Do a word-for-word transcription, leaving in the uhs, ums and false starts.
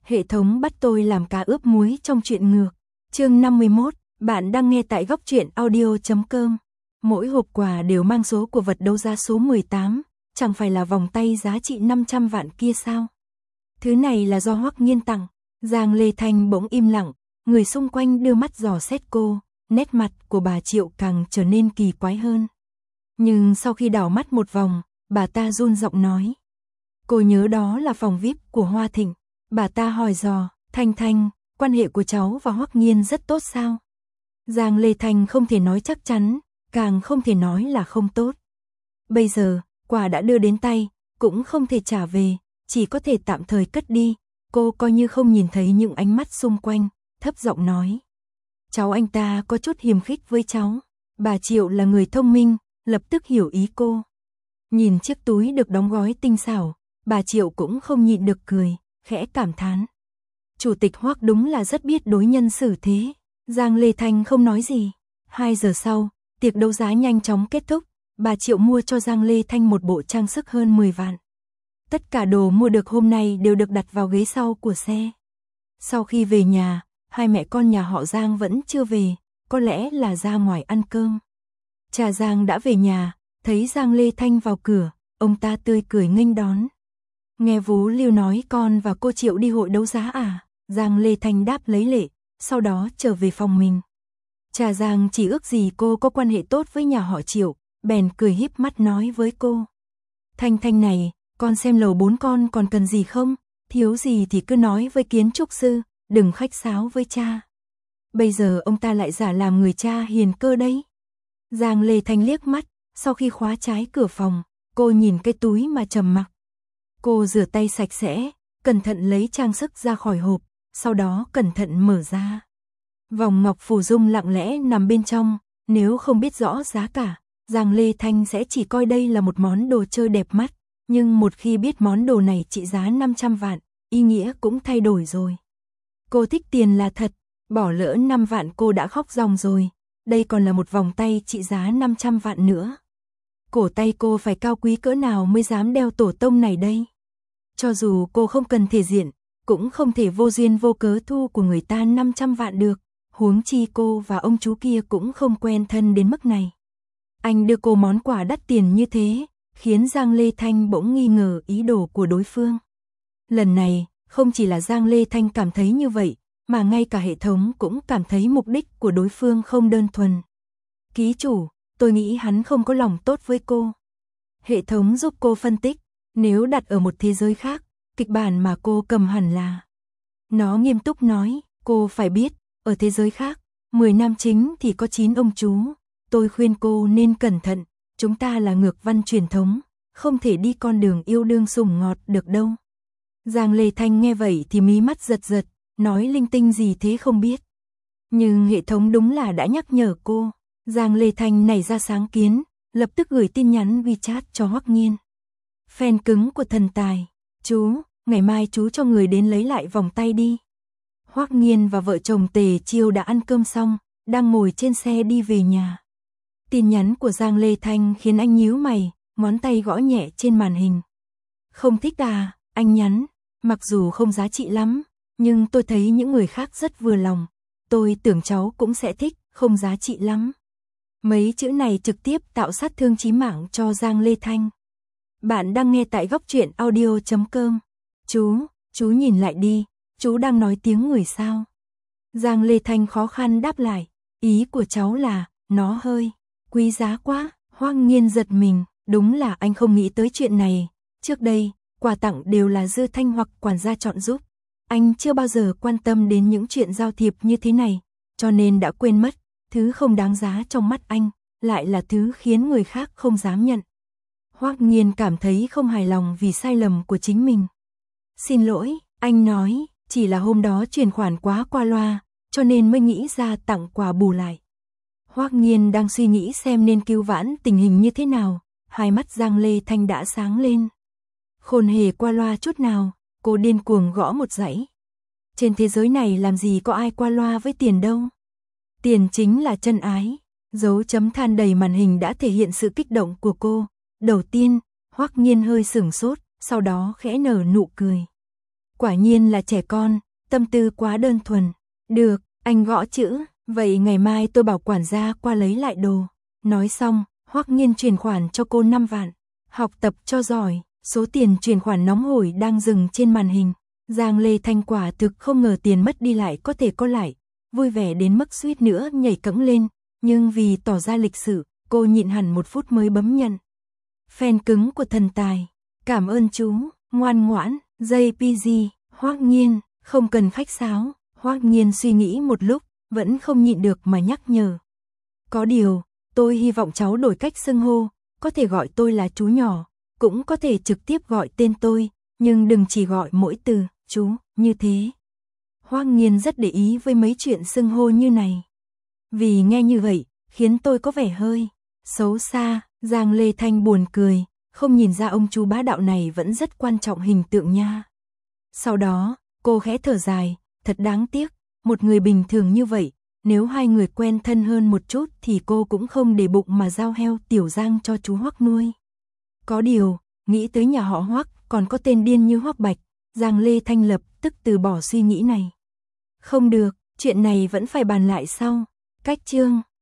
Hệ thống bắt tôi làm cá ướp muối trong truyện ngược. Chương năm mươi mốt, bạn đang nghe tại góc truyện audio chấm com. Mỗi hộp quà đều mang số của vật đấu giá số mười tám, chẳng phải là vòng tay giá trị năm trăm vạn kia sao? Thứ này là do Hoắc Nghiên tặng. Giang Lê Thanh bỗng im lặng, người xung quanh đưa mắt dò xét cô, nét mặt của bà Triệu càng trở nên kỳ quái hơn. Nhưng sau khi đảo mắt một vòng, bà ta run giọng nói. Cô nhớ đó là phòng vi ai pi của Hoa Thịnh. Bà ta hỏi dò, Thanh Thanh, quan hệ của cháu và Hoắc Nghiên rất tốt sao? Giang Lê Thanh không thể nói chắc chắn, càng không thể nói là không tốt. Bây giờ, quà đã đưa đến tay, cũng không thể trả về, chỉ có thể tạm thời cất đi. Cô coi như không nhìn thấy những ánh mắt xung quanh, thấp giọng nói. Cháu anh ta có chút hiềm khích với cháu. Bà Triệu là người thông minh, lập tức hiểu ý cô. Nhìn chiếc túi được đóng gói tinh xảo, bà Triệu cũng không nhịn được cười, khẽ cảm thán. Chủ tịch Hoắc đúng là rất biết đối nhân xử thế. Giang Lê Thanh không nói gì. Hai giờ sau, tiệc đấu giá nhanh chóng kết thúc. Bà Triệu mua cho Giang Lê Thanh một bộ trang sức hơn mười vạn. Tất cả đồ mua được hôm nay đều được đặt vào ghế sau của xe. Sau khi về nhà, hai mẹ con nhà họ Giang vẫn chưa về, có lẽ là ra ngoài ăn cơm. Cha Giang đã về nhà, thấy Giang Lê Thanh vào cửa, ông ta tươi cười nghênh đón. Nghe Vú Lưu nói con và cô Triệu đi hội đấu giá à? Giang Lê Thanh đáp lấy lệ, sau đó trở về phòng mình. Cha Giang chỉ ước gì cô có quan hệ tốt với nhà họ Triệu, bèn cười híp mắt nói với cô. Thanh Thanh này, con xem lầu bốn con còn cần gì không? Thiếu gì thì cứ nói với kiến trúc sư, đừng khách sáo với cha. Bây giờ ông ta lại giả làm người cha hiền cơ đấy. Giang Lê Thanh liếc mắt, sau khi khóa trái cửa phòng, cô nhìn cái túi mà trầm mặc. Cô rửa tay sạch sẽ, cẩn thận lấy trang sức ra khỏi hộp, sau đó cẩn thận mở ra. Vòng ngọc phù dung lặng lẽ nằm bên trong, nếu không biết rõ giá cả, Giang Lê Thanh sẽ chỉ coi đây là một món đồ chơi đẹp mắt, nhưng một khi biết món đồ này trị giá năm trăm vạn, ý nghĩa cũng thay đổi rồi. Cô thích tiền là thật, bỏ lỡ năm vạn cô đã khóc ròng rồi, đây còn là một vòng tay trị giá năm trăm vạn nữa. Cổ tay cô phải cao quý cỡ nào mới dám đeo tổ tông này đây? Cho dù cô không cần thể diện, cũng không thể vô duyên vô cớ thu của người ta năm trăm vạn được, huống chi cô và ông chú kia cũng không quen thân đến mức này. Anh đưa cô món quà đắt tiền như thế, khiến Giang Lê Thanh bỗng nghi ngờ ý đồ của đối phương. Lần này, không chỉ là Giang Lê Thanh cảm thấy như vậy, mà ngay cả hệ thống cũng cảm thấy mục đích của đối phương không đơn thuần. Ký chủ, tôi nghĩ hắn không có lòng tốt với cô. Hệ thống giúp cô phân tích, nếu đặt ở một thế giới khác, kịch bản mà cô cầm hẳn là. Nó nghiêm túc nói, cô phải biết, ở thế giới khác, mười nam chính thì có chín ông chú. Tôi khuyên cô nên cẩn thận, chúng ta là ngược văn truyền thống, không thể đi con đường yêu đương sủng ngọt được đâu. Giang Lê Thanh nghe vậy thì mí mắt giật giật, nói linh tinh gì thế không biết. Nhưng hệ thống đúng là đã nhắc nhở cô. Giang Lê Thanh nảy ra sáng kiến, lập tức gửi tin nhắn WeChat cho Hoắc Nghiên. Fan cứng của thần tài, chú, ngày mai chú cho người đến lấy lại vòng tay đi. Hoắc Nghiên và vợ chồng Tề Chiêu đã ăn cơm xong, đang ngồi trên xe đi về nhà. Tin nhắn của Giang Lê Thanh khiến anh nhíu mày, ngón tay gõ nhẹ trên màn hình. Không thích à, anh nhắn, mặc dù không giá trị lắm, nhưng tôi thấy những người khác rất vừa lòng. Tôi tưởng cháu cũng sẽ thích, không giá trị lắm. Mấy chữ này trực tiếp tạo sát thương chí mạng cho Giang Lê Thanh. Bạn đang nghe tại góc truyện audio chấm com. Chú, chú nhìn lại đi, chú đang nói tiếng người sao? Giang Lê Thanh khó khăn đáp lại, ý của cháu là, nó hơi quý giá quá. Hoắc Nghiên giật mình, đúng là anh không nghĩ tới chuyện này. Trước đây, quà tặng đều là Dư Thanh hoặc quản gia chọn giúp. Anh chưa bao giờ quan tâm đến những chuyện giao thiệp như thế này, cho nên đã quên mất, thứ không đáng giá trong mắt anh, lại là thứ khiến người khác không dám nhận. Hoắc Nghiên cảm thấy không hài lòng vì sai lầm của chính mình. Xin lỗi, anh nói, chỉ là hôm đó chuyển khoản quá qua loa, cho nên mới nghĩ ra tặng quà bù lại. Hoắc Nghiên đang suy nghĩ xem nên cứu vãn tình hình như thế nào, hai mắt Giang Lê Thanh đã sáng lên. Khôn hề qua loa chút nào, cô điên cuồng gõ một dãy. Trên thế giới này làm gì có ai qua loa với tiền đâu. Tiền chính là chân ái. Dấu chấm than đầy màn hình đã thể hiện sự kích động của cô. Đầu tiên, Hoắc Nghiên hơi sửng sốt, sau đó khẽ nở nụ cười. Quả nhiên là trẻ con, tâm tư quá đơn thuần. Được, anh gõ chữ, vậy ngày mai tôi bảo quản gia qua lấy lại đồ. Nói xong, Hoắc Nghiên chuyển khoản cho cô năm vạn. Học tập cho giỏi, số tiền chuyển khoản nóng hổi đang dừng trên màn hình. Giang Lê Thanh quả thực không ngờ tiền mất đi lại có thể có lại, vui vẻ đến mức suýt nữa nhảy cẫng lên, nhưng vì tỏ ra lịch sự, cô nhịn hẳn một phút mới bấm nhận. Fan cứng của thần tài, cảm ơn chú, ngoan ngoãn, gi pê giê, Hoắc Nghiên, không cần khách sáo. Hoắc Nghiên suy nghĩ một lúc, vẫn không nhịn được mà nhắc nhở. Có điều, tôi hy vọng cháu đổi cách xưng hô, có thể gọi tôi là chú nhỏ, cũng có thể trực tiếp gọi tên tôi, nhưng đừng chỉ gọi mỗi từ chú như thế. Hoắc Nghiên rất để ý với mấy chuyện xưng hô như này. Vì nghe như vậy, khiến tôi có vẻ hơi xấu xa. Giang Lê Thanh buồn cười, không nhìn ra ông chú bá đạo này vẫn rất quan trọng hình tượng nha. Sau đó, cô khẽ thở dài, thật đáng tiếc, một người bình thường như vậy, nếu hai người quen thân hơn một chút thì cô cũng không để bụng mà giao heo Tiểu Giang cho chú Hoắc nuôi. Có điều, nghĩ tới nhà họ Hoắc còn có tên điên như Hoắc Bạch, Giang Lê Thanh lập tức từ bỏ suy nghĩ này. Không được, chuyện này vẫn phải bàn lại sau. Cách chương